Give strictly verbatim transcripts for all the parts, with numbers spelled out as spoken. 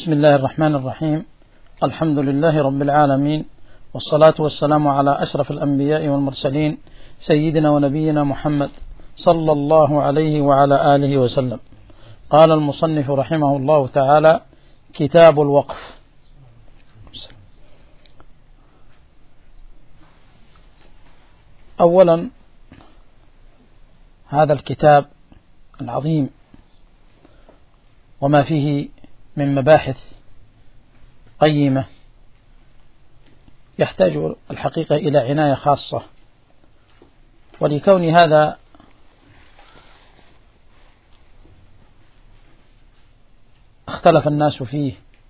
بسم الله الرحمن الرحيم. الحمد لله رب العالمين، والصلاة والسلام على أشرف الأنبياء والمرسلين سيدنا ونبينا محمد صلى الله عليه وعلى آله وسلم. قال المصنف رحمه الله تعالى: كتاب الوقف. أولا، هذا الكتاب العظيم وما فيه من مباحث قيمة يحتاج الحقيقة إلى عناية خاصة، ولكون هذا اختلف الناس فيه،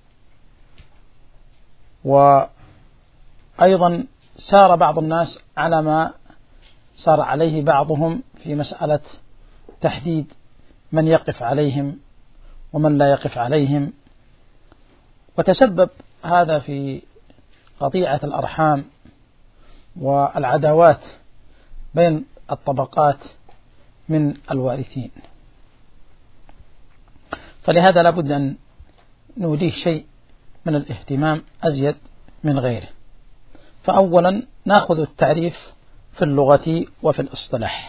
وأيضا سار بعض الناس على ما سار عليه بعضهم في مسألة تحديد من يقف عليهم ومن لا يقف عليهم، وتسبب هذا في قطيعة الأرحام والعداوات بين الطبقات من الوارثين. فلهذا لابد أن نوليه شيء من الاهتمام أزيد من غيره. فأولا نأخذ التعريف في اللغة وفي الاصطلاح.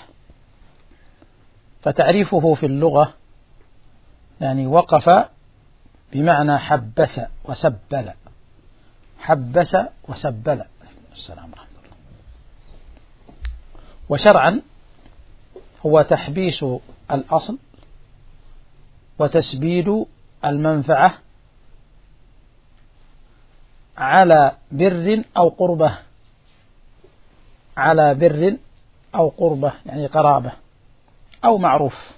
فتعريفه في اللغة يعني وقف بمعنى حبس وسبل، حبس وسبل. السلام ورحمة الله. وشرعا هو تحبيس الأصل وتسبيل المنفعة على بر أو قربة، على بر أو قربة يعني قرابة أو معروف.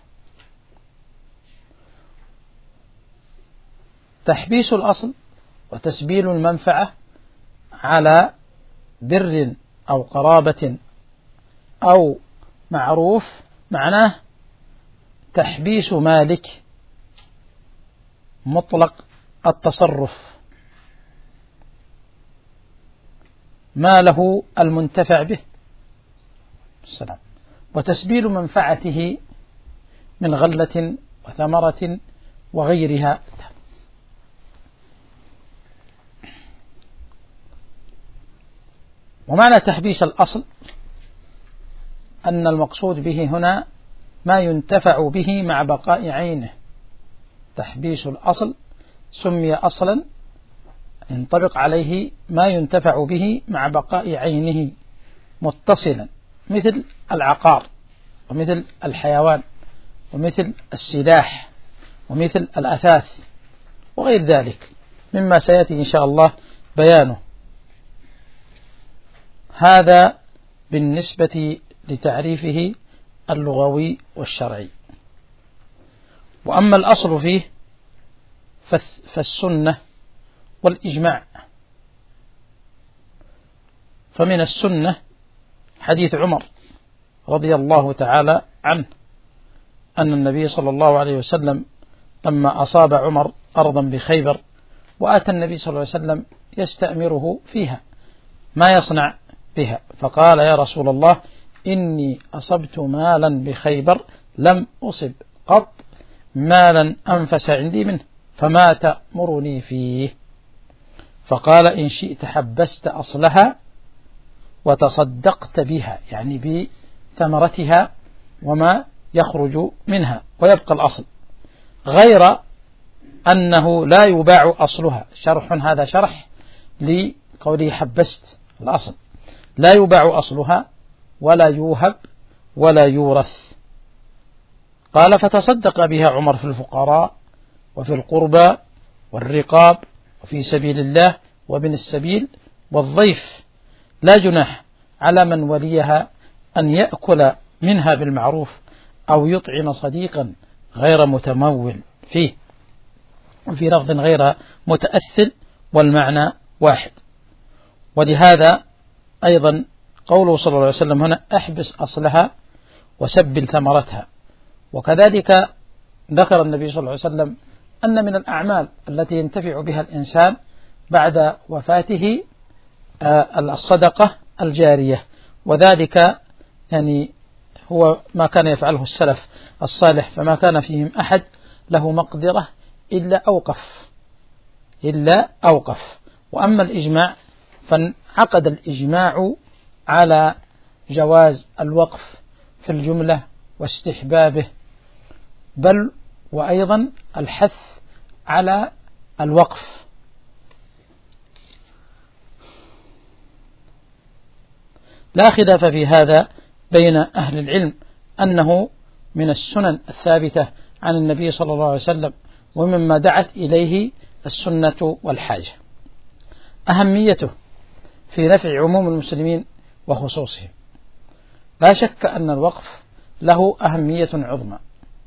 تحبيس الأصل وتسبيل المنفعة على بر أو قرابة أو معروف معناه تحبيس مالك مطلق التصرف ماله المنتفع به، السلام، وتسبيل منفعته من غلة وثمرة وغيرها. ومعنى تحبيس الأصل أن المقصود به هنا ما ينتفع به مع بقاء عينه. تحبيس الأصل سمي أصلا ينطبق عليه ما ينتفع به مع بقاء عينه متصلا، مثل العقار ومثل الحيوان ومثل السلاح ومثل الأثاث وغير ذلك مما سيأتي إن شاء الله بيانه. هذا بالنسبة لتعريفه اللغوي والشرعي. وأما الأصل فيه فالسنة والإجماع. فمن السنة حديث عمر رضي الله تعالى عنه أن النبي صلى الله عليه وسلم لما أصاب عمر أرضا بخيبر وأتى النبي صلى الله عليه وسلم يستأمره فيها ما يصنع بها، فقال: يا رسول الله، إني أصبت مالا بخيبر لم أصب قط مالا أنفس عندي منه، فما تأمرني فيه؟ فقال: إن شئت حبست أصلها وتصدقت بها، يعني بثمرتها وما يخرج منها، ويبقى الأصل، غير أنه لا يباع أصلها. شرح، هذا شرح لقوله حبست الأصل. لا يباع أصلها ولا يوهب ولا يورث. قال: فتصدق بها عمر في الفقراء وفي القربى والرقاب وفي سبيل الله وابن السبيل والضيف، لا جناح على من وليها أن يأكل منها بالمعروف أو يطعم صديقا غير متمول فيه، وفي لفظ غير متأثل، والمعنى واحد. ولهذا أيضا قوله صلى الله عليه وسلم هنا: أحبس أصلها وسبل ثمرتها. وكذلك ذكر النبي صلى الله عليه وسلم أن من الأعمال التي ينتفع بها الإنسان بعد وفاته الصدقة الجارية، وذلك يعني هو ما كان يفعله السلف الصالح، فما كان فيهم أحد له مقدرة إلا أوقف إلا أوقف. وأما الإجماع فانعقد الإجماع على جواز الوقف في الجملة واستحبابه، بل وأيضا الحث على الوقف. لا خلاف في هذا بين أهل العلم أنه من السنن الثابتة عن النبي صلى الله عليه وسلم، ومما دعت إليه السنة والحاجة. أهميته في نفع عموم المسلمين وخصوصهم. لا شك أن الوقف له أهمية عظمى،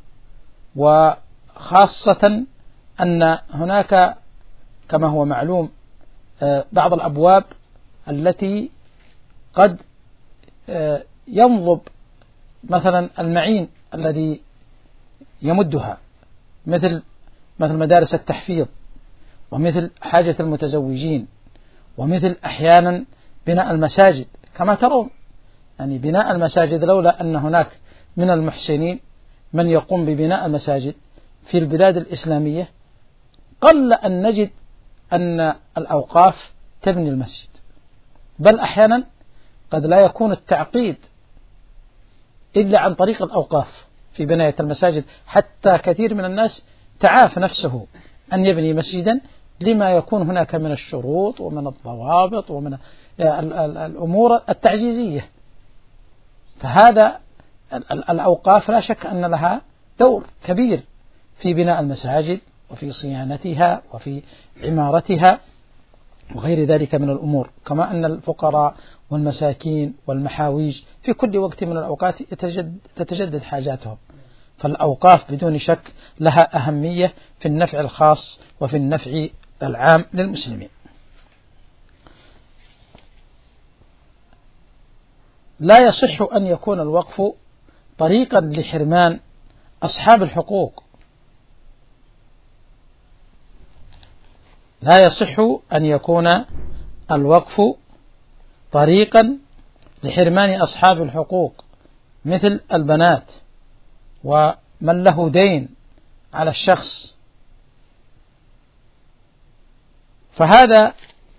وخاصة أن هناك كما هو معلوم بعض الأبواب التي قد ينضب مثلا المعين الذي يمدها، مثل مثل مدارس التحفيظ، ومثل حاجة المتزوجين، ومثل أحيانا بناء المساجد كما ترون. يعني بناء المساجد لولا أن هناك من المحسنين من يقوم ببناء المساجد في البلاد الإسلامية قل أن نجد أن الأوقاف تبني المسجد، بل أحيانا قد لا يكون التعقيد إلا عن طريق الأوقاف في بناية المساجد، حتى كثير من الناس تعاف نفسه أن يبني مسجدا لما يكون هناك من الشروط ومن الضوابط ومن الأمور التعجيزية. فهذا الأوقاف لا شك أن لها دور كبير في بناء المساجد وفي صيانتها وفي عمارتها وغير ذلك من الأمور، كما أن الفقراء والمساكين والمحاويج في كل وقت من الأوقات تتجدد حاجاتهم. فالأوقاف بدون شك لها أهمية في النفع الخاص وفي النفع العام للمسلمين. لا يصح أن يكون الوقف طريقا لحرمان أصحاب الحقوق. لا يصح أن يكون الوقف طريقا لحرمان أصحاب الحقوق مثل البنات ومن له دين على الشخص، فهذا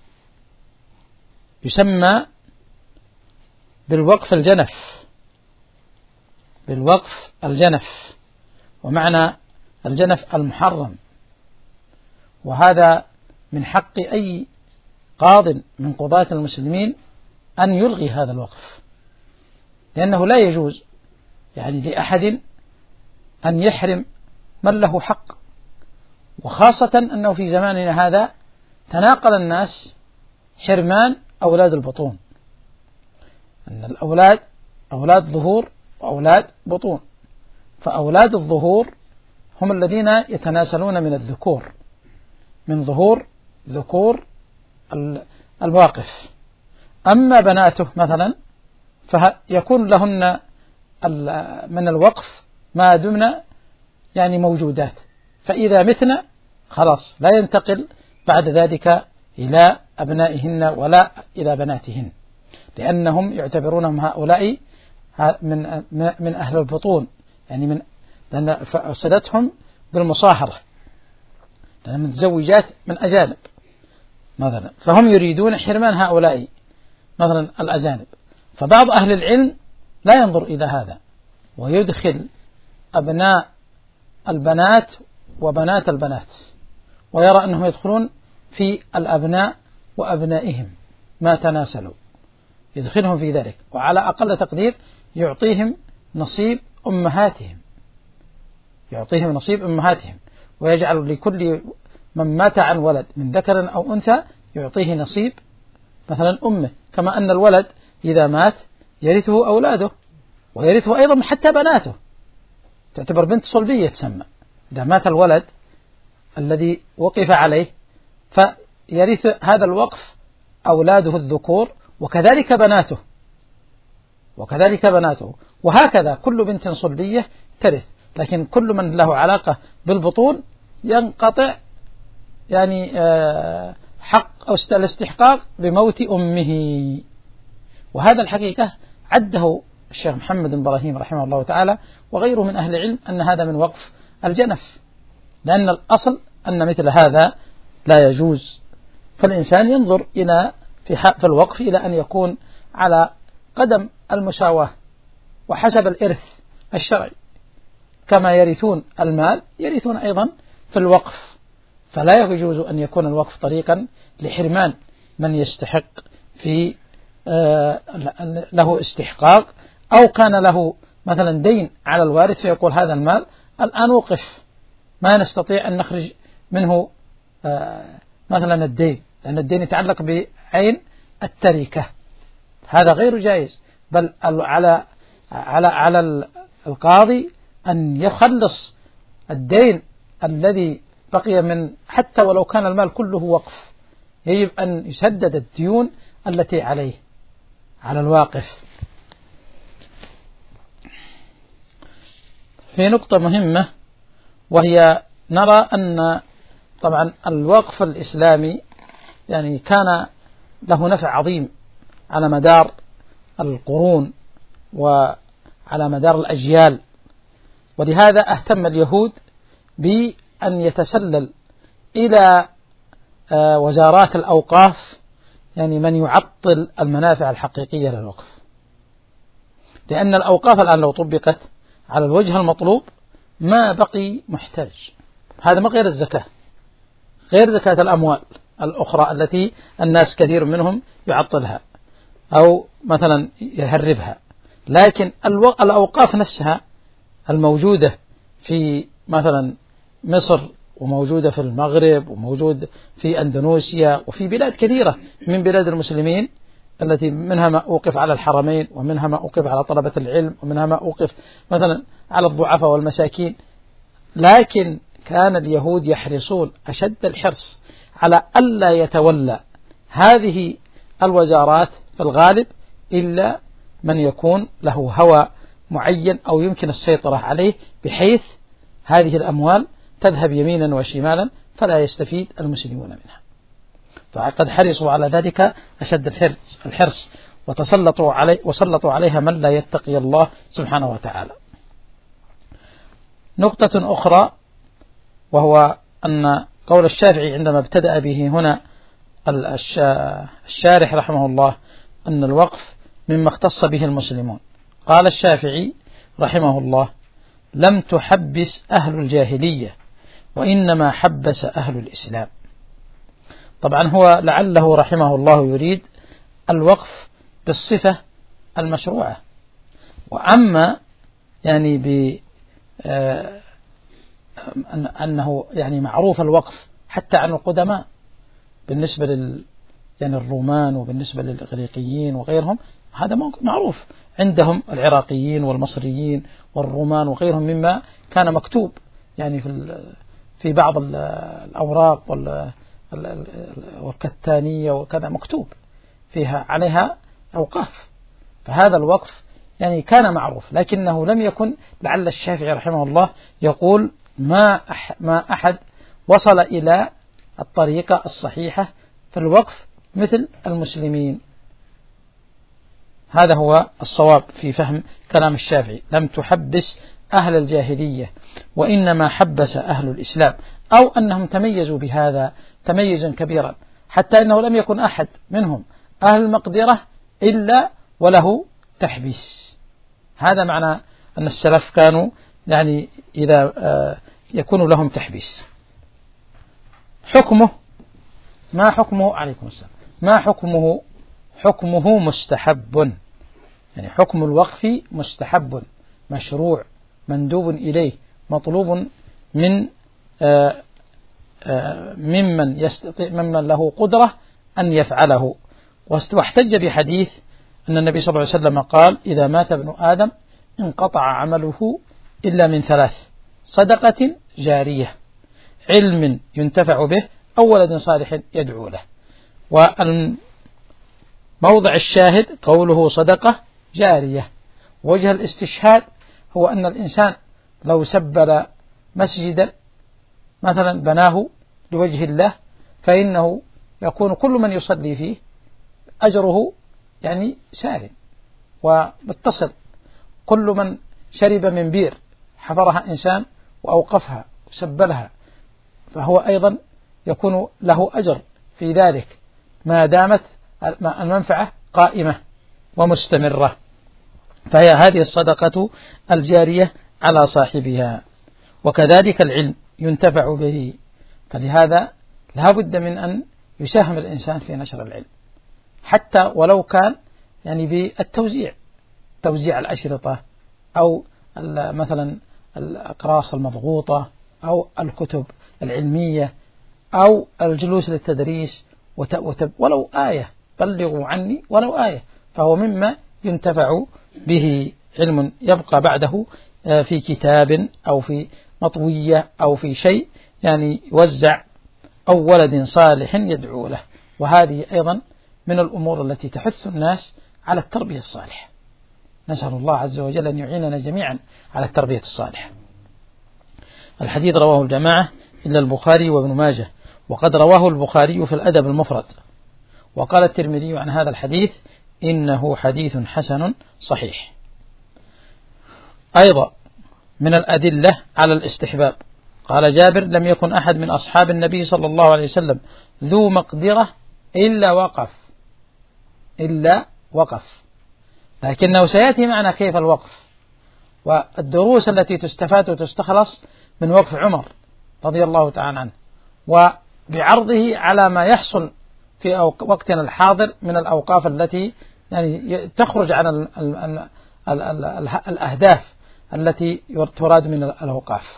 يسمى بالوقف الجنف. بالوقف الجنف، ومعنى الجنف المحرم، وهذا من حق أي قاض من قضاة المسلمين أن يلغي هذا الوقف، لأنه لا يجوز يعني لأحد أن يحرم من له حق، وخاصة أنه في زماننا هذا تناقل الناس حرمان أولاد البطون، أن الأولاد أولاد ظهور وأولاد بطون، فأولاد الظهور هم الذين يتناسلون من الذكور، من ظهور ذكور الواقف. أما بناته مثلا فيكون لهن من الوقف ما دمنا يعني موجودات، فإذا متنا خلاص لا ينتقل بعد ذلك إلى أبنائهن ولا إلى بناتهن، لأنهم يعتبرونهم هؤلاء من من أهل البطون، يعني من لأن صلتهم بالمصاهرة، لأن متزوجات من أجانب مثلا، فهم يريدون حرمان هؤلاء مثلا الأجانب. فبعض أهل العلم لا ينظر إلى هذا ويدخل أبناء البنات وبنات البنات، ويرى أنهم يدخلون في الأبناء وأبنائهم ما تناسلوا، يدخلهم في ذلك، وعلى أقل تقدير يعطيهم نصيب أمهاتهم، يعطيهم نصيب أمهاتهم، ويجعل لكل من مات عن ولد من ذكر أو أنثى يعطيه نصيب مثلا أمه، كما أن الولد إذا مات يرثه أولاده ويرثه أيضا حتى بناته، تعتبر بنت صلبية تسمى. إذا مات الولد الذي وقف عليه فيرث هذا الوقف أولاده الذكور وكذلك بناته، وكذلك بناته، وهكذا كل بنت صلبية ترث، لكن كل من له علاقة بالبطون ينقطع يعني حق أو الاستحقاق بموت أمه. وهذا الحقيقة عده الشيخ محمد بن إبراهيم رحمه الله تعالى وغيره من أهل العلم أن هذا من وقف الجنف، لأن الأصل أن مثل هذا لا يجوز. فالإنسان ينظر إلى في في الوقف إلى أن يكون على قدم المساواة وحسب الإرث الشرعي، كما يرثون المال يرثون أيضا في الوقف، فلا يجوز أن يكون الوقف طريقا لحرمان من يستحق في له استحقاق، أو كان له مثلا دين على الوارث فيقول هذا المال الآن وقف ما نستطيع أن نخرج منه مثلا الدين، لأن الدين يتعلق بعين التركة، هذا غير جائز. بل على على على القاضي أن يخلص الدين الذي بقي من، حتى ولو كان المال كله وقف، يجب أن يسدد الديون التي عليه على الواقف. في نقطة مهمة، وهي نرى أن طبعا الوقف الإسلامي يعني كان له نفع عظيم على مدار القرون وعلى مدار الأجيال، ولهذا اهتم اليهود بأن يتسلل إلى وزارات الأوقاف يعني من يعطل المنافع الحقيقية للوقف، لأن الأوقاف الآن لو طبقت على الوجه المطلوب ما بقي محتاج. هذا ما غير الزكاة، غير زكاة الأموال الأخرى التي الناس كثير منهم يعطلها أو مثلا يهربها، لكن الأوقاف نفسها الموجودة في مثلا مصر وموجودة في المغرب وموجود في أندونيسيا وفي بلاد كثيرة من بلاد المسلمين، التي منها ما أوقف على الحرمين ومنها ما أوقف على طلبة العلم ومنها ما أوقف مثلا على الضعفاء والمساكين، لكن كان اليهود يحرصون أشد الحرص على ألا يتولى هذه الوزارات في الغالب إلا من يكون له هوى معين أو يمكن السيطرة عليه، بحيث هذه الأموال تذهب يمينا وشمالا فلا يستفيد المسلمون منها. فقد حرصوا على ذلك أشد الحرص, الحرص وتسلطوا عليه وسلطوا عليها من لا يتقي الله سبحانه وتعالى. نقطة أخرى، وهو أن قول الشافعي عندما ابتدأ به هنا الشارح رحمه الله أن الوقف مما اختص به المسلمون. قال الشافعي رحمه الله: لم تحبس أهل الجاهلية وإنما حبس أهل الإسلام. طبعا هو لعله رحمه الله يريد الوقف بالصفة المشروعة، وأما يعني ب أنه يعني معروف الوقف حتى عن القدماء بالنسبة لل يعني الرومان وبالنسبة للإغريقيين وغيرهم، هذا معروف عندهم العراقيين والمصريين والرومان وغيرهم مما كان مكتوب يعني في في بعض الأوراق والكتانية وكذا مكتوب فيها عليها أوقاف، فهذا الوقف يعني كان معروف، لكنه لم يكن. لعل الشافعي رحمه الله يقول ما ما أحد وصل إلى الطريقة الصحيحة في الوقف مثل المسلمين. هذا هو الصواب في فهم كلام الشافعي: لم تحبس أهل الجاهلية وإنما حبس أهل الإسلام، أو أنهم تميزوا بهذا تميزا كبيرا حتى أنه لم يكن أحد منهم أهل المقدرة إلا وله تحبيس. هذا معنى أن السلف كانوا يعني إذا يكون لهم تحبيس. حكمه ما حكمه عليكم السلام ما حكمه حكمه مستحب، يعني حكم الوقف مستحب مشروع مندوب إليه مطلوب من آآ آآ ممن يستطيع ممن له قدرة أن يفعله. واحتج بحديث أن النبي صلى الله عليه وسلم قال: إذا مات ابن آدم انقطع عمله إلا من ثلاث: صدقة جارية، علم ينتفع به، أو ولد صالح يدعو له. وموضع الشاهد قوله صدقة جارية. وجه الاستشهاد هو أن الإنسان لو سبل مسجدا مثلا بناه لوجه الله فإنه يكون كل من يصلي فيه أجره يعني سار ومتصل. كل من شرب من بير حفرها إنسان وأوقفها وسبلها فهو أيضا يكون له أجر في ذلك ما دامت المنفعة قائمة ومستمرة، فهي هذه الصدقة الجارية على صاحبها. وكذلك العلم ينتفع به، فلهذا لا بد من أن يساهم الإنسان في نشر العلم، حتى ولو كان يعني بالتوزيع، توزيع الأشرطة أو مثلا الأقراص المضغوطة أو الكتب العلمية أو الجلوس للتدريس، ولو آية، بلغوا عني ولو آية، فهو مما ينتفع به، علم يبقى بعده في كتاب أو في مطوية أو في شيء يعني يوزع، أو ولد صالح يدعو له. وهذه أيضا من الأمور التي تحث الناس على التربية الصالحة. نسأل الله عز وجل أن يعيننا جميعا على التربية الصالحة. الحديث رواه الجماعة إلا البخاري وابن ماجه، وقد رواه البخاري في الأدب المفرد. وقال الترمذي عن هذا الحديث إنه حديث حسن صحيح. أيضا من الأدلة على الاستحباب، قال جابر لم يكن أحد من أصحاب النبي صلى الله عليه وسلم ذو مقدرة إلا وقف إلا وقف لكنه سيأتي معنا كيف الوقف والدروس التي تستفاد وتستخلص من وقف عمر رضي الله تعالى عنه، وبعرضه على ما يحصل في وقتنا الحاضر من الأوقاف التي يعني تخرج عن ال ال ال ال ال ال الأهداف التي تراد من الأوقاف.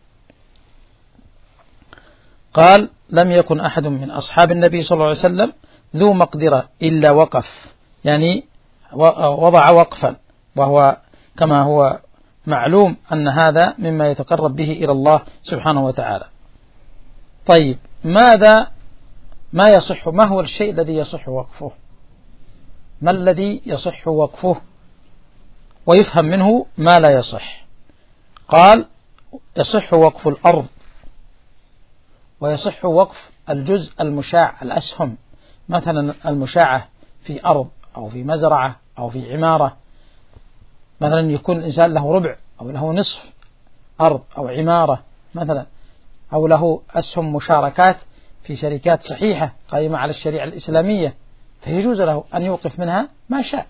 قال لم يكن أحد من أصحاب النبي صلى الله عليه وسلم ذو مقدرة إلا وقف، يعني وضع وقفا، وهو كما هو معلوم أن هذا مما يتقرب به إلى الله سبحانه وتعالى. طيب ماذا ما يصح، ما هو الشيء الذي يصح وقفه؟ ما الذي يصح وقفه ويفهم منه ما لا يصح؟ قال يصح وقف الأرض، ويصح وقف الجزء المشاع، الأسهم، مثلا المشاعة في أرض أو في مزرعة أو في عمارة، مثلا يكون الإنسان له ربع أو له نصف أرض أو عمارة مثلا، أو له أسهم مشاركات في شركات صحيحة قائمة على الشريعة الإسلامية، فيجوز له أن يوقف منها ما شاء.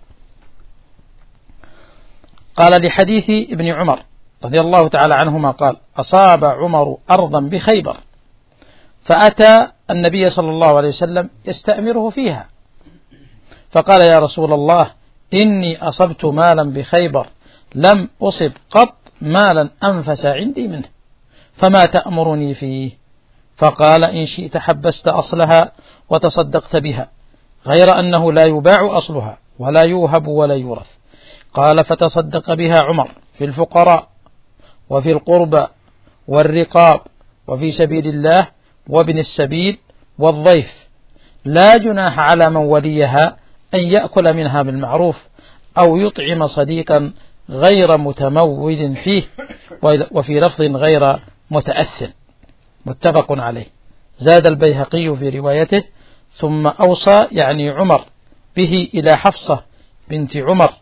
قال لحديث ابن عمر رضي الله تعالى عنهما قال أصاب عمر أرضا بخيبر فأتى النبي صلى الله عليه وسلم يستأمره فيها، فقال يا رسول الله إني أصبت مالا بخيبر لم أصب قط مالا أنفس عندي منه، فما تأمرني فيه؟ فقال إن شئت حبست أصلها وتصدقت بها، غير أنه لا يباع أصلها ولا يوهب ولا يورث. قال فتصدق بها عمر في الفقراء وفي القربى والرقاب وفي سبيل الله وابن السبيل والضيف، لا جناح على من وليها أن يأكل منها بالمعروف أو يطعم صديقا غير متمول فيه، وفي لفظ غير متأثر، متفق عليه. زاد البيهقي في روايته ثم أوصى يعني عمر به إلى حفصة بنت عمر،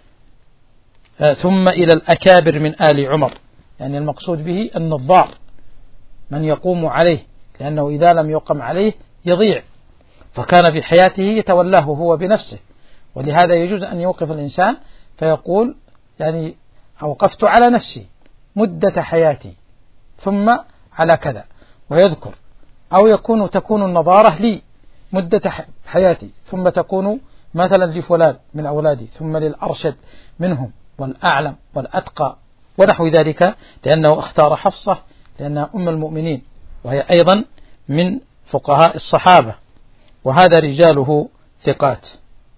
ثم إلى الأكابر من آل عمر، يعني المقصود به النظار من يقوم عليه، لأنه إذا لم يقم عليه يضيع، فكان في حياته يتولاه هو بنفسه، ولهذا يجوز أن يوقف الإنسان فيقول يعني أوقفت على نفسي مدة حياتي ثم على كذا ويذكر، أو يكون تكون النظارة لي مدة حياتي ثم تكون مثلا لفلان من أولادي ثم للأرشد منهم والأعلم والأتقى ونحو ذلك، لأنه اختار حفصة لأنها أم المؤمنين وهي أيضا من فقهاء الصحابة، وهذا رجاله ثقات.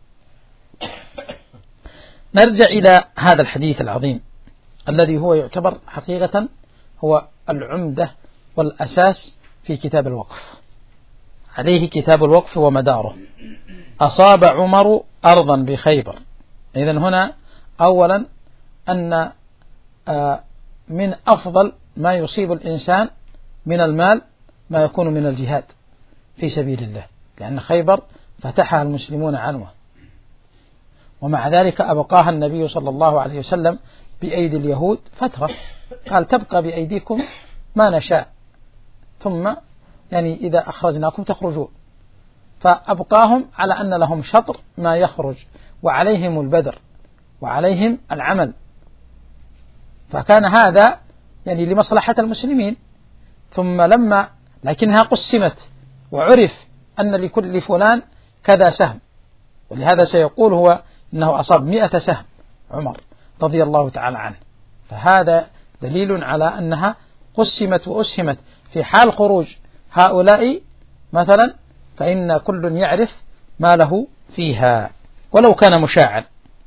نرجع إلى هذا الحديث العظيم الذي هو يعتبر حقيقة هو العمدة والأساس في كتاب الوقف، عليه كتاب الوقف ومداره. أصاب عمر أرضا بخيبر، إذن هنا أولا أن من أفضل ما يصيب الإنسان من المال ما يكون من الجهاد في سبيل الله، لأن خيبر فتحها المسلمون عنوة، ومع ذلك أبقاها النبي صلى الله عليه وسلم بأيدي اليهود فترة، قال تبقى بأيديكم ما نشاء، ثم يعني إذا أخرجناكم تخرجون، فأبقاهم على أن لهم شطر ما يخرج وعليهم البذر وعليهم العمل، فكان هذا يعني لمصلحة المسلمين. ثم لما لكنها قسمت وعرف أن لكل فلان كذا سهم، ولهذا سيقول هو إنه أصاب مئة سهم عمر رضي الله تعالى عنه، فهذا دليل على أنها قسمت وأسهمت. في حال خروج هؤلاء مثلا فإن كل يعرف ما له فيها ولو كان مشاعا،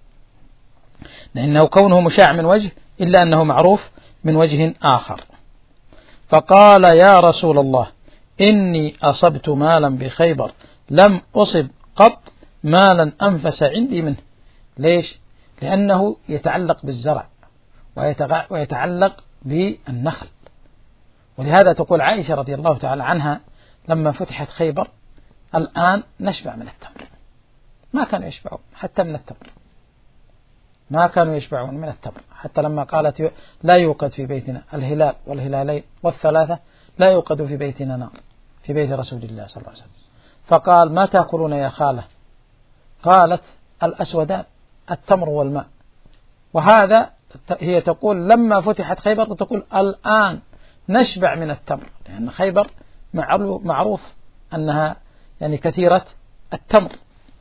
لأنه كونه مشاع من وجه إلا أنه معروف من وجه آخر. فقال يا رسول الله إني أصبت مالا بخيبر لم أصب قط مالا أنفس عندي منه. ليش؟ لأنه يتعلق بالزرع ويتعلق بالنخل. ولهذا تقول عائشة رضي الله تعالى عنها لما فتحت خيبر الآن نشبع من التمر. ما كانوا يشبعون حتى من التمر، ما كانوا يشبعون من التمر، حتى لما قالت لا يوقد في بيتنا الهلال والهلالين والثلاثة لا يوقد في بيتنا نار في بيت رسول الله صلى الله عليه وسلم. فقال ما تأكلون يا خالة؟ قالت الأسودان التمر والماء. وهذا هي تقول لما فتحت خيبر تقول الآن نشبع من التمر، لأن خيبر معروف أنها يعني كثيرة التمر.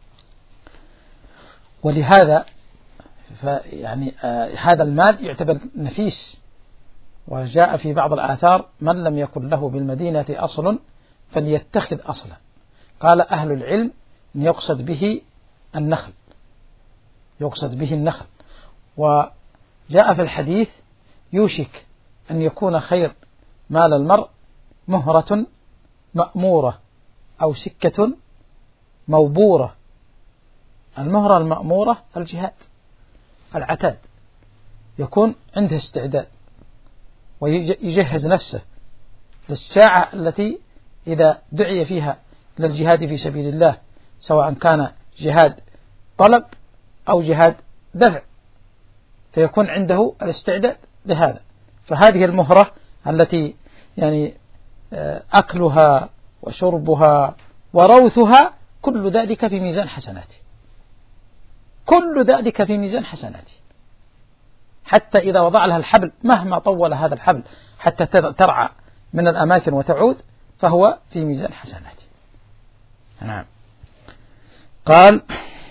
ولهذا يعني آه هذا المال يعتبر نفيس. وجاء في بعض الآثار من لم يكن له بالمدينة أصل فليتخذ أصلا. قال أهل العلم أن يقصد به النخل، يقصد به النخل. وجاء في الحديث يوشك أن يكون خير مال المرء مهرة مأمورة أو سكة موبورة. المهرة المأمورة الجهاد، العتاد، يكون عنده استعداد ويجهز نفسه للساعة التي إذا دعي فيها للجهاد في سبيل الله، سواء كان جهاد طلب أو جهاد دفع، فيكون عنده الاستعداد لهذا. فهذه المهرة التي يعني أكلها وشربها وروثها كل ذلك في ميزان حسناته، كل ذلك في ميزان حسناته، حتى إذا وضع لها الحبل مهما طول هذا الحبل حتى ترعى من الأماكن وتعود فهو في ميزان حسناته. نعم. قال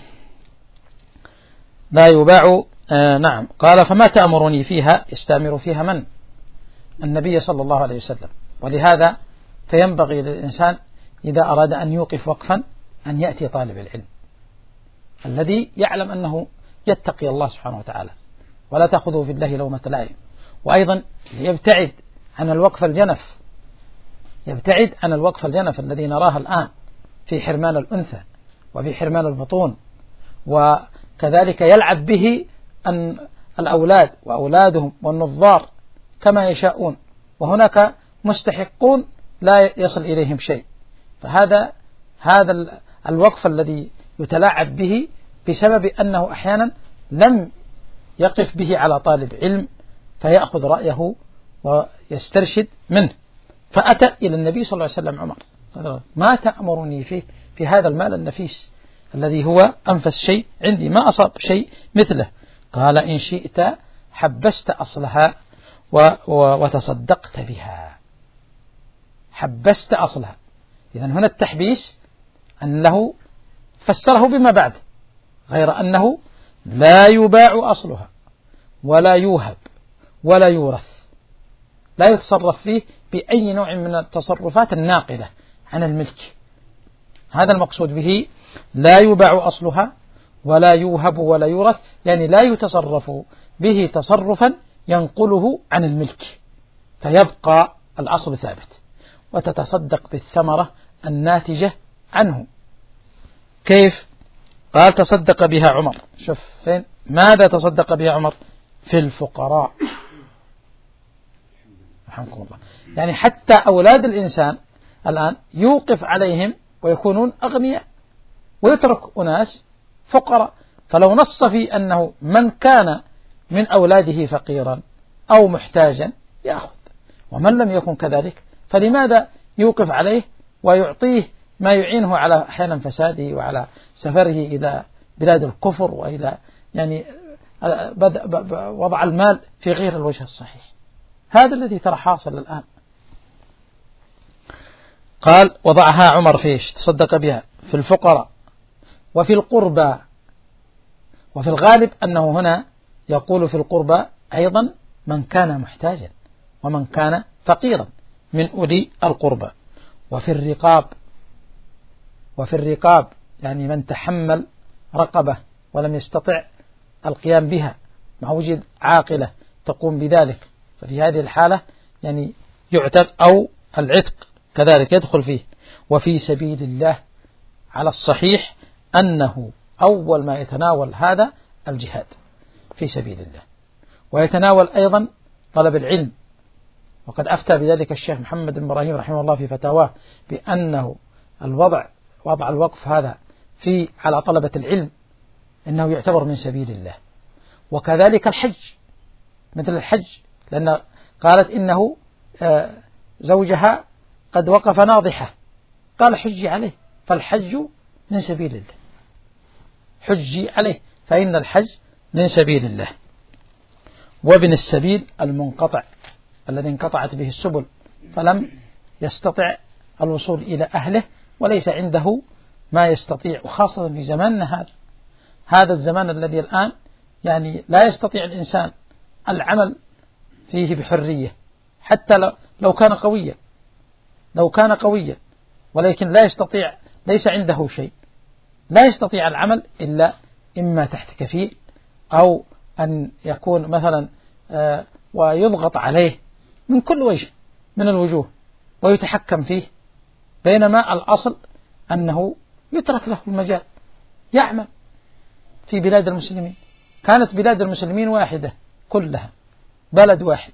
لا يباع. آه نعم. قال فما تأمرني فيها؟ يستأمر فيها من؟ النبي صلى الله عليه وسلم. ولهذا فينبغي للإنسان إذا أراد أن يوقف وقفا أن يأتي طالب العلم الذي يعلم أنه يتقي الله سبحانه وتعالى ولا تأخذه في الله لومة لائم. وأيضا يبتعد عن الوقف الجنف، يبتعد عن الوقف الجنف الذي نراه الآن في حرمان الأنثى وفي حرمان البطون، وكذلك يلعب به أن الأولاد وأولادهم والنظار كما يشاءون، وهناك مستحقون لا يصل إليهم شيء. فهذا هذا الوقف الذي يتلاعب به بسبب أنه أحيانا لم يقف به على طالب علم فيأخذ رأيه ويسترشد منه. فأتى إلى النبي صلى الله عليه وسلم عمر ما تأمرني فيه في هذا المال النفيس الذي هو أنفس شيء عندي، ما أصاب شيء مثله. قال إن شئت حبست أصلها وتصدقت بها. حبست أصلها، إذن هنا التحبيس أن له فسره بما بعد، غير أنه لا يباع أصلها ولا يوهب ولا يورث، لا يتصرف فيه بأي نوع من التصرفات الناقلة عن الملك. هذا المقصود به لا يباع أصلها ولا يوهب ولا يورث، يعني لا يتصرف به تصرفا ينقله عن الملك فيبقى الأصل ثابت، وتتصدق بالثمرة الناتجة عنه. كيف؟ قال تصدق بها عمر. شوف فين ماذا تصدق بها عمر؟ في الفقراء. رحمكم الله. يعني حتى أولاد الإنسان الآن يوقف عليهم ويكونون أغنياء ويترك أناس فقراء. فلو نص في أنه من كان من أولاده فقيرا أو محتاجا يأخذ، ومن لم يكن كذلك فلماذا يوقف عليه ويعطيه ما يعينه على أحيانا فساده وعلى سفره إلى بلاد الكفر وإلى يعني وضع المال في غير الوجه الصحيح. هذا الذي ترى حاصل الآن. قال وضعها عمر فيش تصدق بها في الفقراء وفي القربى، وفي الغالب أنه هنا يقول في القربى أيضا من كان محتاجا ومن كان فقيرا من أولي القربى، وفي الرقاب، وفي الرقاب يعني من تحمل رقبة ولم يستطع القيام بها مع وجود عاقلة تقوم بذلك، ففي هذه الحالة يعني يعتق، أو العتق كذلك يدخل فيه. وفي سبيل الله على الصحيح أنه أول ما يتناول هذا الجهاد في سبيل الله، ويتناول أيضا طلب العلم، وقد أفتى بذلك الشيخ محمد بن إبراهيم رحمه الله في فتاواه بأنه الوضع وضع الوقف هذا في على طلبة العلم إنه يعتبر من سبيل الله. وكذلك الحج مثل الحج، لأن قالت إنه زوجها قد وقف ناضحة، قال حجي عليه، فالحج من سبيل الله، حجي عليه، فإن الحج من سبيل الله. وابن السبيل المنقطع الذي انقطعت به السبل فلم يستطع الوصول إلى أهله وليس عنده ما يستطيع، وخاصة في زماننا هذا هذا الزمان الذي الآن يعني لا يستطيع الإنسان العمل فيه بحرية، حتى لو كان قويا لو كان قويا ولكن لا يستطيع، ليس عنده شيء، لا يستطيع العمل إلا إما تحت كفيل أو أن يكون مثلا آه ويضغط عليه من كل وجه من الوجوه ويتحكم فيه، بينما الأصل أنه يترك له المجال يعمل في بلاد المسلمين. كانت بلاد المسلمين واحدة كلها، بلد واحد،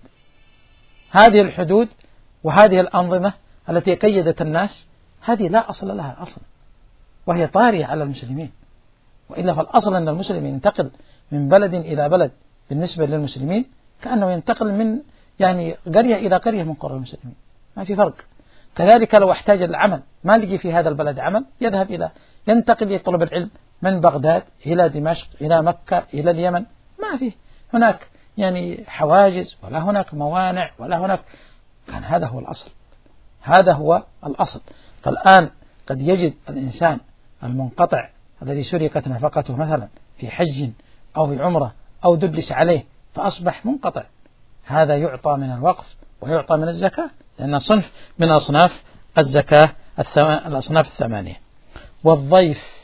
هذه الحدود وهذه الأنظمة التي قيدت الناس هذه لا أصل لها أصلا، وهي طارئة على المسلمين. وإلا فالأصل أن المسلم ينتقل من بلد إلى بلد بالنسبة للمسلمين كأنه ينتقل من يعني قرية إلى قرية من قرى المسلمين، ما في فرق. كذلك لو احتاج العمل ما لقي في هذا البلد عمل يذهب إلى ينتقل يطلب العلم من بغداد إلى دمشق إلى مكة إلى اليمن، ما في هناك يعني حواجز ولا هناك موانع ولا هناك، كان هذا هو الأصل، هذا هو الأصل. فالآن قد يجد الإنسان المنقطع الذي سرقت نفقته مثلا في حج أو في عمرة أو دبلس عليه فأصبح منقطع، هذا يعطى من الوقف ويعطى من الزكاة، لأن صنف من أصناف الزكاة الأصناف الثمانية. والضيف،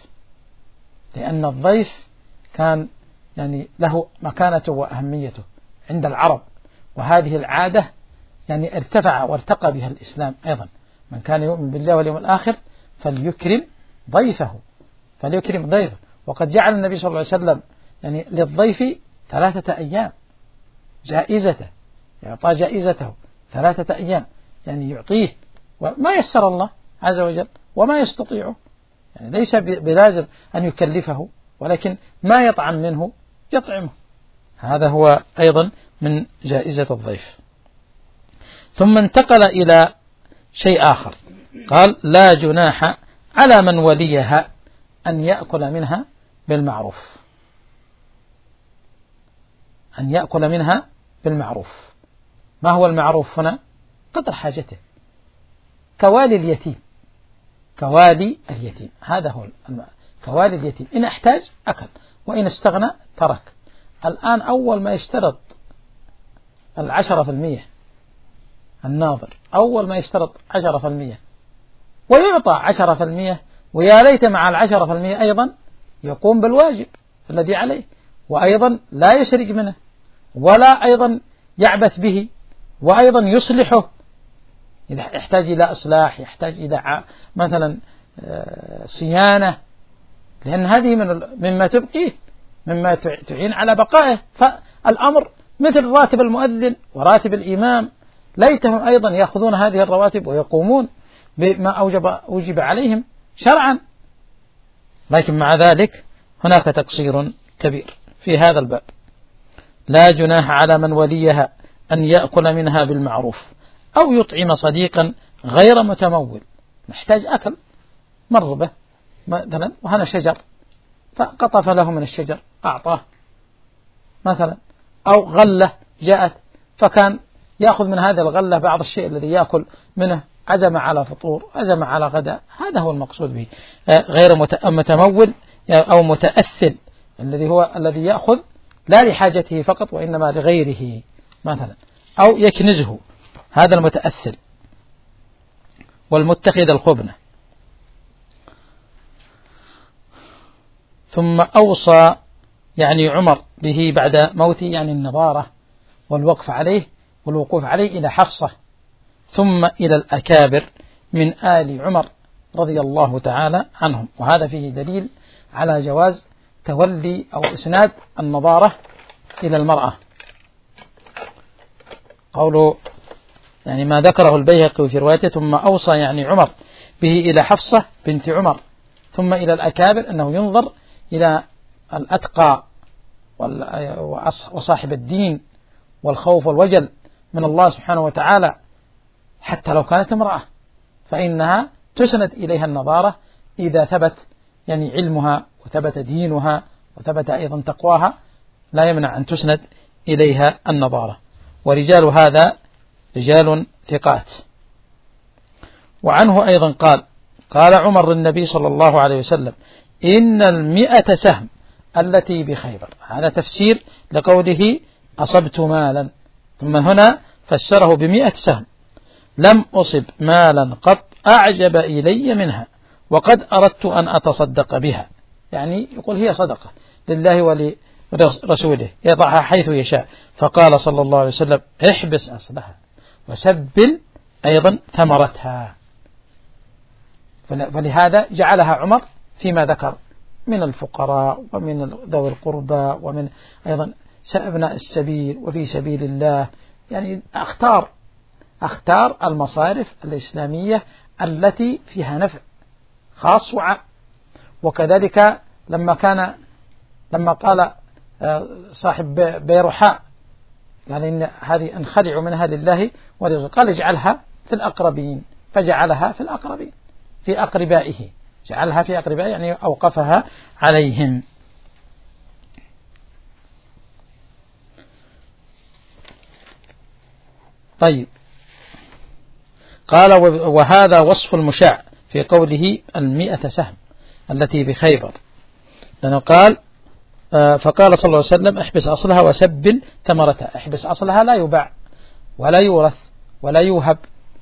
لأن الضيف كان يعني له مكانته وأهميته عند العرب، وهذه العادة يعني ارتفع وارتقى بها الإسلام أيضا، من كان يؤمن بالله واليوم الآخر فليكرم ضيفه فليكرم ضيفه. وقد جعل النبي صلى الله عليه وسلم يعني للضيف ثلاثة أيام جائزته، يعطى جائزته ثلاثة أيام، يعني يعطيه وما يسر الله عز وجل وما يستطيعه، يعني ليس بلازم أن يكلفه، ولكن ما يطعم منه يطعمه، هذا هو أيضا من جائزة الضيف. ثم انتقل إلى شيء آخر، قال لا جناح على من وليها أن يأكل منها بالمعروف، أن يأكل منها بالمعروف. ما هو المعروف هنا؟ قدر حاجته، كوالي اليتيم، كوالي اليتيم هذا هو كوالي اليتيم، إن احتاج أكل وإن استغنى ترك. الآن أول ما يشترط العشرة في المية، الناظر أول ما يشترط عشرة في المية ويعطى عشرة في المية، ويا ليت مع العشرة في المية أيضا يقوم بالواجب الذي عليه، وأيضا لا يسرق منه ولا أيضا يعبث به، وأيضا يصلحه إذا يحتاج إلى إصلاح، يحتاج إلى مثلا صيانة، لأن هذه من مما تبقيه مما تعين على بقائه. فالأمر مثل راتب المؤذن وراتب الإمام، ليتهم أيضا يأخذون هذه الرواتب ويقومون بما أوجب, أوجب عليهم شرعا، لكن مع ذلك هناك تقصير كبير في هذا الباب. لا جناح على من وليها أن يأكل منها بالمعروف أو يطعم صديقا غير متمول، محتاج أكل، مر به مثلا وهنا شجر فقطف له من الشجر أعطاه مثلا، أو غلة جاءت فكان يأخذ من هذه الغلة بعض الشيء الذي يأكل منه، عزم على فطور، عزم على غداء، هذا هو المقصود به. غير متمول أو متأثل الذي هو الذي يأخذ لا لحاجته فقط وإنما لغيره مثلا، أو يكنزه، هذا المتأثل. والمتخذ الخبنة. ثم أوصى يعني عمر به بعد موته يعني النظارة والوقف عليه والوقوف عليه إلى حفصة، ثم إلى الأكابر من آل عمر رضي الله تعالى عنهم. وهذا فيه دليل على جواز تولي أو إسناد النظارة إلى المرأة. قوله يعني ما ذكره البيهقي في روايته ثم أوصى يعني عمر به إلى حفصة بنت عمر، ثم إلى الأكابر أنه ينظر إلى الأتقى وصاحب الدين والخوف والوجل من الله سبحانه وتعالى، حتى لو كانت امرأة فإنها تسند إليها النظارة إذا ثبت يعني علمها وثبت دينها وثبت أيضا تقواها، لا يمنع أن تسند إليها النظارة. ورجال هذا رجال ثقات. وعنه أيضا قال قال عمر للنبي صلى الله عليه وسلم إن المئة سهم التي بخيبر، هذا تفسير لقوله أصبت مالا، ثم هنا فسره بمئة سهم، لم أصب مالا قط أعجب إلي منها وقد أردت أن أتصدق بها، يعني يقول هي صدقة لله ولرسوله يضعها حيث يشاء. فقال صلى الله عليه وسلم احبس أصلها وسبل أيضا ثمرتها. فلهذا جعلها عمر فيما ذكر من الفقراء ومن ذوي القربى ومن أيضا أبناء السبيل وفي سبيل الله، يعني أختار أختار المصارف الإسلامية التي فيها نفع خاص وعام. وكذلك لما كان لما قال صاحب بيرحاء يعني إن هذه انخدع منها لله ولرسوله، قال اجعلها في الأقربين، فجعلها في الأقربين في أقربائه، جعلها في أقربائه يعني أوقفها عليهم. طيب قال وهذا وصف المشاع في قوله المئة سهم التي بخيبر، لأنه قال فقال صلى الله عليه وسلم احبس أصلها وسبل ثمرتها. احبس أصلها لا يباع ولا يورث ولا يوهب،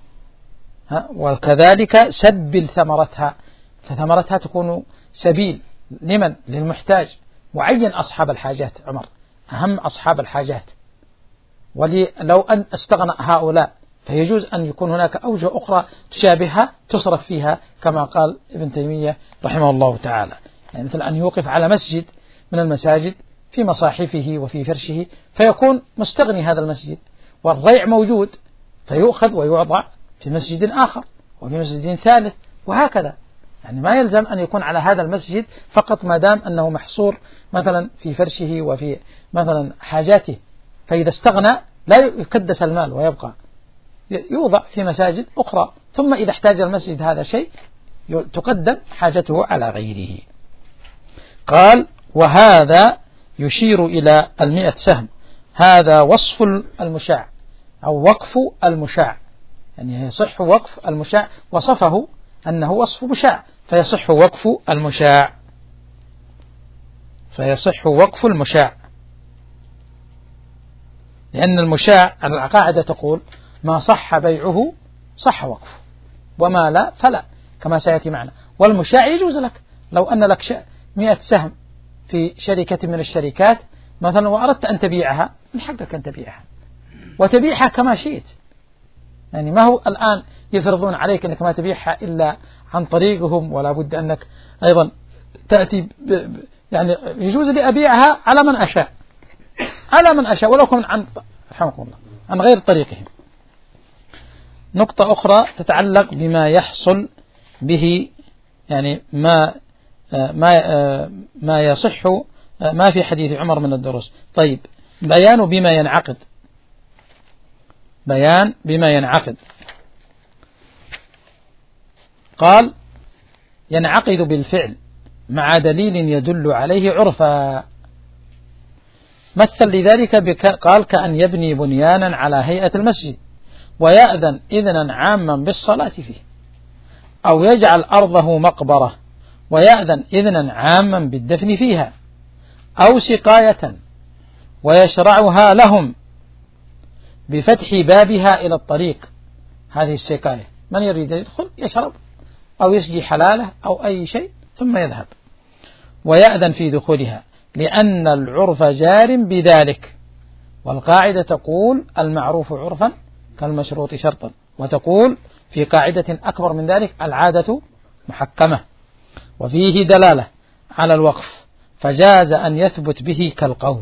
وكذلك سبل ثمرتها، فثمرتها تكون سبيل لمن؟ للمحتاج. وعين أصحاب الحاجات عمر، أهم أصحاب الحاجات، ولو أن استغنى هؤلاء فيجوز أن يكون هناك أوجه أخرى تشابهها تصرف فيها كما قال ابن تيمية رحمه الله تعالى، يعني مثل أن يوقف على مسجد من المساجد في مصاحفه وفي فرشه فيكون مستغني هذا المسجد، والريع موجود فيؤخذ ويوضع في مسجد آخر وفي مسجد ثالث وهكذا. يعني ما يلزم أن يكون على هذا المسجد فقط ما دام أنه محصور مثلا في فرشه وفي مثلا حاجاته، فإذا استغنى لا يكدس المال ويبقى، يوضع في مساجد أخرى، ثم إذا احتاج المسجد هذا شيء تقدم حاجته على غيره. قال وهذا يشير إلى المئة سهم، هذا وصف المشاع أو وقف المشاع، يعني يصح وقف المشاع، وصفه أنه وصف مشاع فيصح وقف المشاع فيصح وقف المشاع لأن المشاع القاعدة تقول ما صح بيعه صح وقفه وما لا فلا، كما سيأتي معنا. والمشاع يجوز لك لو أن لك مئة سهم في شركة من الشركات مثلا وأردت أن تبيعها، من حقك أن تبيعها وتبيعها كما شئت، يعني ما هو الآن يفرضون عليك أنك ما تبيعها إلا عن طريقهم، ولا بد أنك أيضا تأتي ب... يعني يجوز لي أبيعها على من أشاء على من أشاء ولو كن عن رحمكم الله عن غير طريقهم. نقطة أخرى تتعلق بما يحصل به، يعني ما ما ما يصح ما في حديث عمر من الدروس. طيب بيان بما ينعقد، بيان بما ينعقد قال ينعقد بالفعل مع دليل يدل عليه عرفا. مثل لذلك بك قال كأن يبني بنيانا على هيئة المسجد ويأذن إذنا عاما بالصلاة فيه، أو يجعل أرضه مقبرة ويأذن إذنا عاما بالدفن فيها، أو سقاية ويشرعها لهم بفتح بابها إلى الطريق. هذه السقاية من يريد يدخل يشرب أو يسقي حلاله أو أي شيء ثم يذهب، ويأذن في دخولها لأن العرف جار بذلك. والقاعدة تقول المعروف عرفا كالمشروط شرطا، وتقول في قاعدة أكبر من ذلك العادة محكمة. وفيه دلالة على الوقف فجاز أن يثبت به كالقول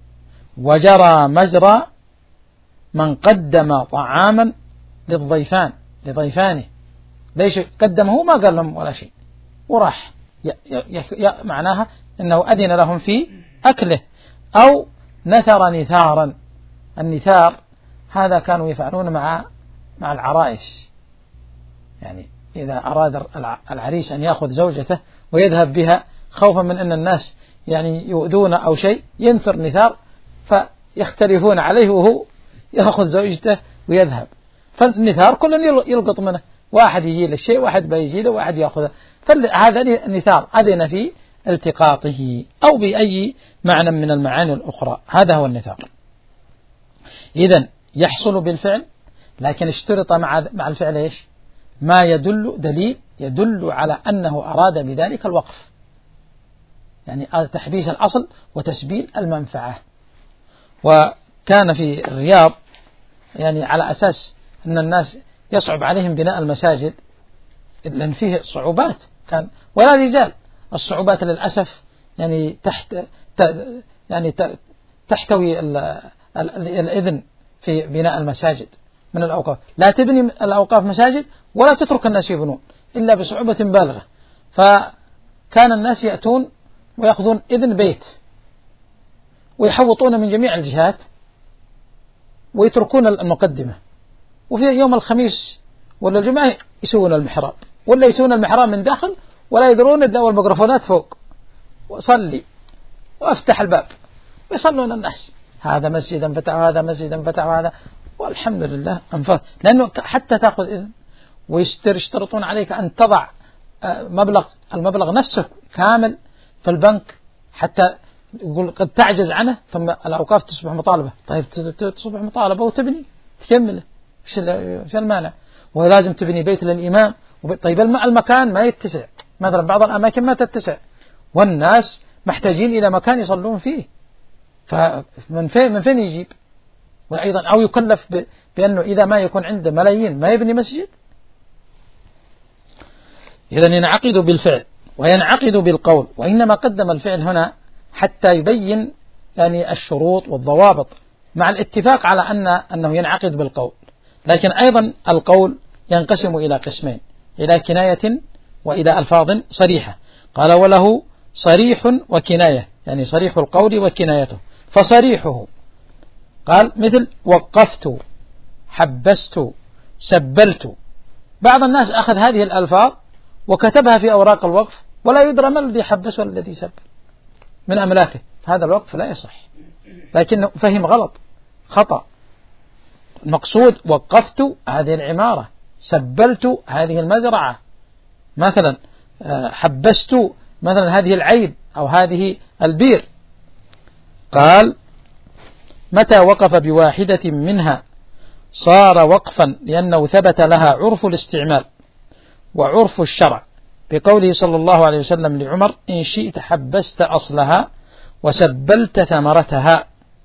وجرى مجرى من قدم طعاما للضيفان لضيفانه، ليش قدمه ما قال لهم ولا شيء وراح ي... ي... ي... معناها أنه أذن لهم في أكله. أو نثر نثارا، النثار هذا كانوا يفعلون مع مع العرائس، يعني إذا أراد العريس أن يأخذ زوجته ويذهب بها خوفا من أن الناس يعني يؤذون أو شيء ينثر نثار فيختلفون عليه وهو يأخذ زوجته ويذهب. فالنثار كل يلقط منه، واحد يجي له الشيء واحد بيجي له واحد يأخذه، فهذا النثار أذن في التقاطه أو بأي معنى من المعاني الأخرى، هذا هو النثار. إذن يحصل بالفعل، لكن اشترط مع مع الفعل إيش؟ ما يدل دليل يدل على أنه أراد بذلك الوقف، يعني تحبيس الأصل وتسبيل المنفعة. وكان في الرياض يعني على أساس أن الناس يصعب عليهم بناء المساجد لأن فيه صعوبات كان ولا رجال، الصعوبات للأسف يعني تحت يعني تحتوي الإذن في بناء المساجد من الأوقاف، لا تبني الأوقاف مساجد ولا تترك الناس يبنون إلا بصعوبة بالغة. فكان الناس يأتون ويأخذون إذن بيت ويحوطون من جميع الجهات ويتركون المقدمة، وفي يوم الخميس ولا الجمعة يسوون المحراب ولا يسوون المحراب من داخل ولا يدرون إلا والميكروفونات فوق وصلي وافتح الباب ويصلون الناس، هذا مسجد انفتح وهذا مسجد انفتح وهذا، والحمد لله أنفذ. لأنه حتى تأخذ إذن ويشترطون عليك أن تضع مبلغ المبلغ نفسه كامل في البنك حتى يقول قد تعجز عنه، ثم الأوقاف تصبح مطالبة. طيب تصبح مطالبة وتبني تكمله، إيش المانع؟ ولازم تبني بيت للإمام. طيب المكان ما يتسع، مثلا بعض الأماكن ما تتسع والناس محتاجين إلى مكان يصلون فيه، فمن فين من فين يجيب؟ وأيضا أو يكلف بأنه إذا ما يكون عنده ملايين ما يبني مسجد. إذن ينعقد بالفعل وينعقد بالقول، وإنما قدم الفعل هنا حتى يبين يعني الشروط والضوابط مع الاتفاق على أن أنه ينعقد بالقول. لكن أيضا القول ينقسم إلى قسمين، إلى كناية وإلى ألفاظ صريحة. قال وله صريح وكناية، يعني صريح القول وكنايته. فصريحه قال مثل وقفت حبست سبلت. بعض الناس أخذ هذه الألفاظ وكتبها في أوراق الوقف ولا يدرى ما الذي حبس ولا الذي سبل من أملاكه، هذا الوقف لا يصح، لكنه فهم غلط خطأ. المقصود وقفت هذه العمارة، سبلت هذه المزرعة مثلا، حبست مثلا هذه العين أو هذه البير. قال متى وقف بواحدة منها صار وقفا لأنه ثبت لها عرف الاستعمال وعرف الشرع، بقوله صلى الله عليه وسلم لعمر إن شئت حبست أصلها وسبلت ثمرتها.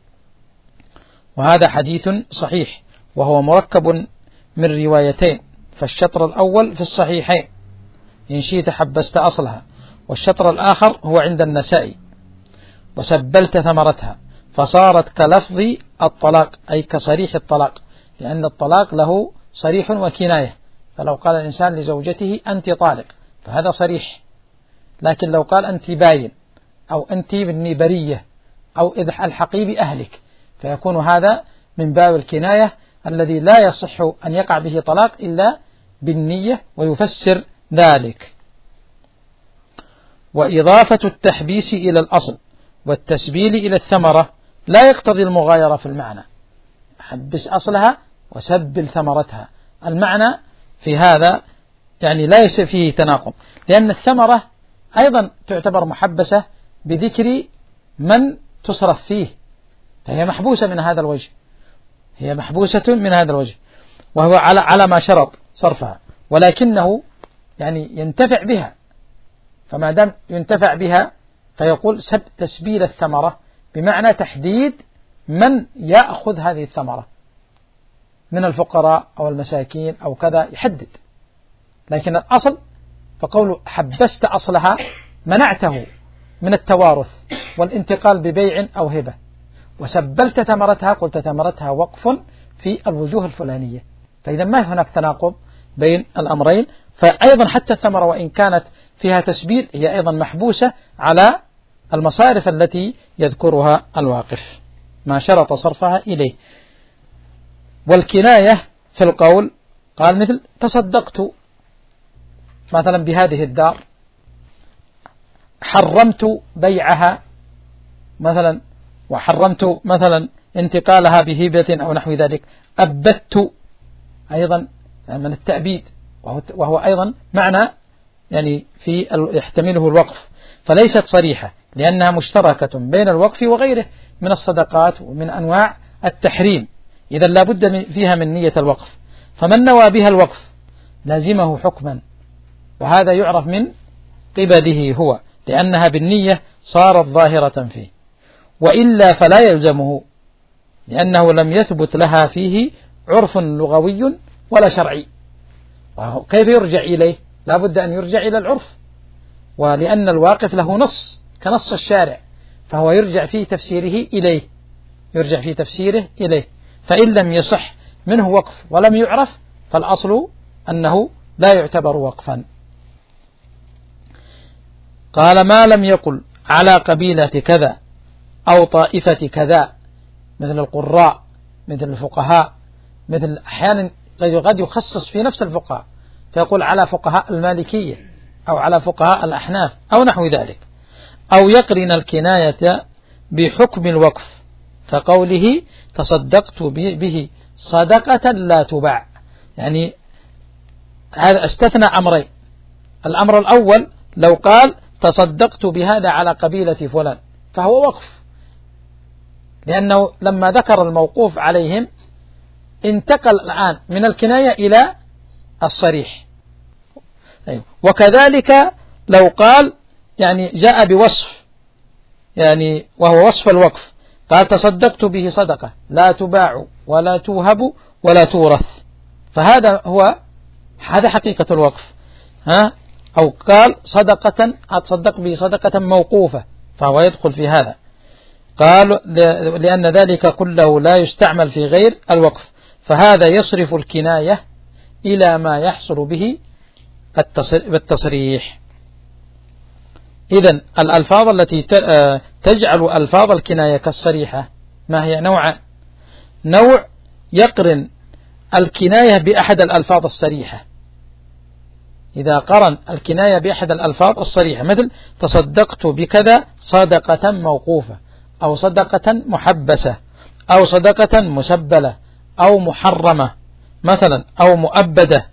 وهذا حديث صحيح وهو مركب من روايتين، فالشطر الأول في الصحيحين إن شئت حبست أصلها، والشطر الآخر هو عند النسائي وسبلت ثمرتها، فصارت كلفظ الطلاق أي كصريح الطلاق، لأن الطلاق له صريح وكناية. فلو قال الإنسان لزوجته أنت طالق فهذا صريح، لكن لو قال أنت باين أو أنت مني برية أو إذ الحقي بأهلك فيكون هذا من باب الكناية الذي لا يصح أن يقع به طلاق إلا بالنية، ويفسر ذلك. وإضافة التحبيس إلى الأصل والتسبيل إلى الثمرة لا يقتضي المغايرة في المعنى، حبس أصلها وسبل ثمرتها، المعنى في هذا يعني ليس فيه تناقض، لأن الثمرة أيضا تعتبر محبسة بذكر من تصرف فيه، فهي محبوسة من هذا الوجه، هي محبوسة من هذا الوجه، وهو على على ما شرط صرفها، ولكنه يعني ينتفع بها، فما دام ينتفع بها فيقول سب تسبيل الثمرة، بمعنى تحديد من يأخذ هذه الثمرة من الفقراء أو المساكين أو كذا، يحدد. لكن الأصل فقول حبست أصلها منعته من التوارث والانتقال ببيع أو هبة، وسبلت ثمرتها قلت ثمرتها وقف في الوجوه الفلانية، فإذا ما هناك تناقض بين الأمرين. فأيضا حتى الثمرة وإن كانت فيها تسبيل هي أيضا محبوسة على المصارف التي يذكرها الواقف ما شرط صرفها إليه. والكناية في القول قال مثل تصدقت مثلا بهذه الدار، حرمت بيعها مثلا، وحرمت مثلا انتقالها بهبة أو نحو ذلك، أبدت أيضا من التأبيد، وهو, وهو أيضا معنى يعني في يحتمله الوقف، فليست صريحة لأنها مشتركة بين الوقف وغيره من الصدقات ومن أنواع التحريم، إذا لا بد فيها من نية الوقف، فمن نوى بها الوقف لازمه حكما، وهذا يعرف من قبله هو، لأنها بالنية صارت ظاهرة فيه، وإلا فلا يلزمه، لأنه لم يثبت لها فيه عرف لغوي ولا شرعي. كيف يرجع إليه؟ لا بد أن يرجع إلى العرف، ولأن الواقف له نص كنص الشارع، فهو يرجع في تفسيره إليه، يرجع في تفسيره إليه، فإن لم يصح منه وقف ولم يعرف فالأصل أنه لا يعتبر وقفا. قال ما لم يقل على قبيلة كذا أو طائفة كذا، مثل القراء مثل الفقهاء، مثل أحيانا قد يخصص في نفس الفقهاء فيقول على فقهاء المالكية أو على فقهاء الأحناف أو نحو ذلك، أو يقرن الكناية بحكم الوقف فقوله تصدقت به صدقة لا تباع، يعني هذا استثنى أمرين. الأمر الأول لو قال تصدقت بهذا على قبيلة فلان فهو وقف، لأنه لما ذكر الموقوف عليهم انتقل الآن من الكناية إلى الصريح. وكذلك لو قال يعني جاء بوصف يعني وهو وصف الوقف، قال تصدقت به صدقة لا تباع ولا توهب ولا تورث، فهذا هو هذا حقيقة الوقف. ها أو قال صدقة أتصدق به صدقة موقوفة فهو يدخل في هذا. قال لأن ذلك كله لا يستعمل في غير الوقف، فهذا يصرف الكناية إلى ما يحصل به التصريح. إذن الألفاظ التي تجعل ألفاظ الكناية كالصريحة ما هي؟ نوعان: نوع يقرن الكناية بأحد الألفاظ الصريحة، إذا قرن الكناية بأحد الألفاظ الصريحة مثل تصدقت بكذا صدقة موقوفة أو صدقة محبسة أو صدقة مسبلة أو محرمة مثلا أو مؤبدة،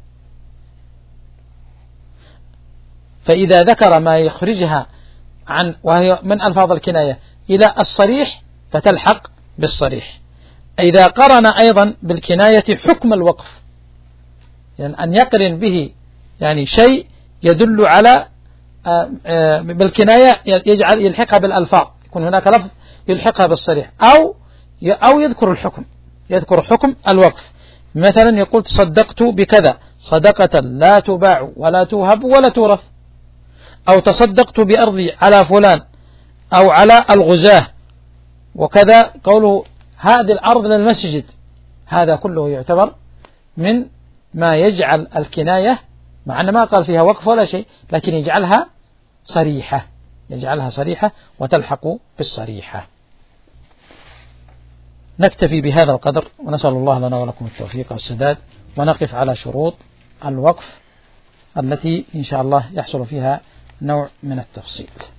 فإذا ذكر ما يخرجها عن وهي من ألفاظ الكناية إلى الصريح فتلحق بالصريح. إذا قرن أيضا بالكناية حكم الوقف، يعني أن يقرن به يعني شيء يدل على بالكناية يجعل يلحقها بالألفاظ، يكون هناك لفظ يلحقها بالصريح، أو أو يذكر الحكم، يذكر حكم الوقف، مثلا يقول تصدقت بكذا صدقة لا تباع ولا توهب ولا تورث، أو تصدقت بأرضي على فلان أو على الغزاة، وكذا قوله هذه الأرض للمسجد، هذا كله يعتبر من ما يجعل الكناية مع أن ما قال فيها وقف ولا شيء، لكن يجعلها صريحة، يجعلها صريحة وتلحق بالصريحة. نكتفي بهذا القدر، ونسأل الله لنا ولكم التوفيق والسداد، ونقف على شروط الوقف التي إن شاء الله يحصل فيها نوع من التفصيل.